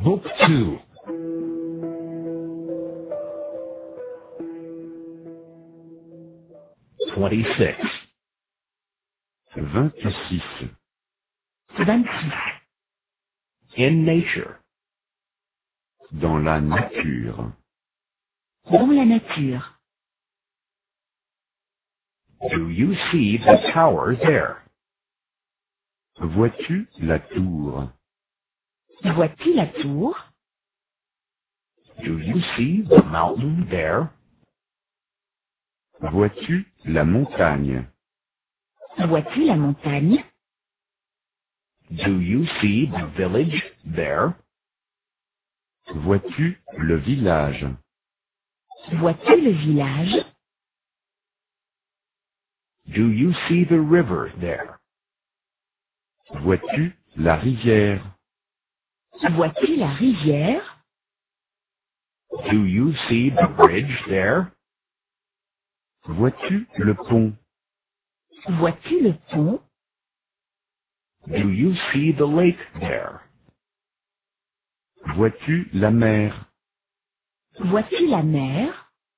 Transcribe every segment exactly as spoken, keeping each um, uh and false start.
Book two. Twenty-six. vingt-six. vingt-six. In nature. Dans la nature. Dans la nature. Do you see the tower there? Vois-tu la tour? Vois-tu la tour? Do you see the mountain there? Vois-tu la montagne? Vois-tu la montagne? Do you see the village there? Vois-tu le village? Vois-tu le village? Do you see the river there? Vois-tu la rivière? Vois-tu la rivière? Do you see the bridge there? Vois-tu le pont? Vois-tu le pont? Do you see the lake there? Vois-tu la mer? Vois-tu la mer?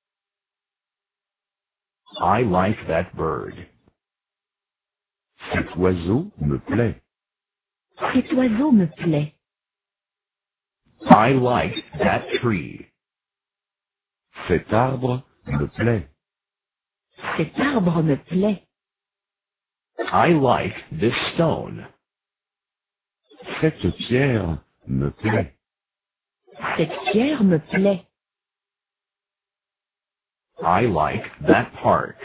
I like that bird. Cet oiseau me plaît. Cet oiseau me plaît. I like that tree. Cet arbre me plaît. Cet arbre me plaît. I like this stone. Cette pierre me plaît. Cette pierre me plaît. I like that park.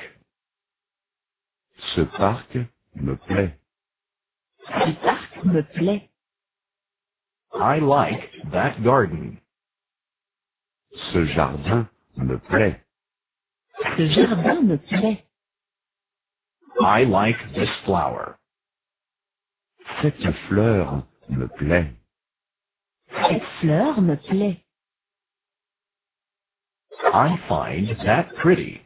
Ce parc me plaît. Ce parc me plaît. I like that garden. Ce jardin me plaît. Ce jardin me plaît. I like this flower. Cette fleur me plaît. Cette fleur me plaît. I find that pretty.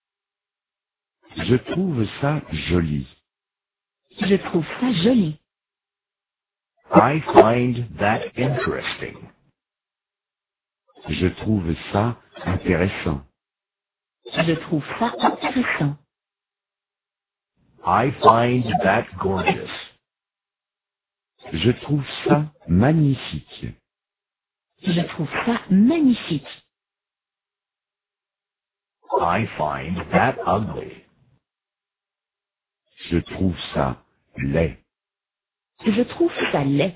Je trouve ça joli. Je trouve ça joli. I find that interesting. Je trouve ça intéressant. Je trouve ça intéressant. I find that gorgeous. Je trouve ça magnifique. Je trouve ça magnifique. I find that ugly. Je trouve ça laid. Je trouve ça laid.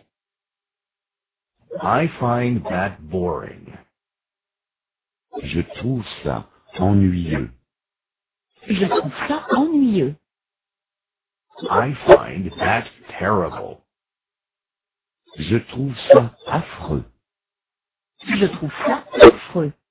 I find that boring. Je trouve ça ennuyeux. Je trouve ça ennuyeux. I find that terrible. Je trouve ça affreux. Je trouve ça affreux.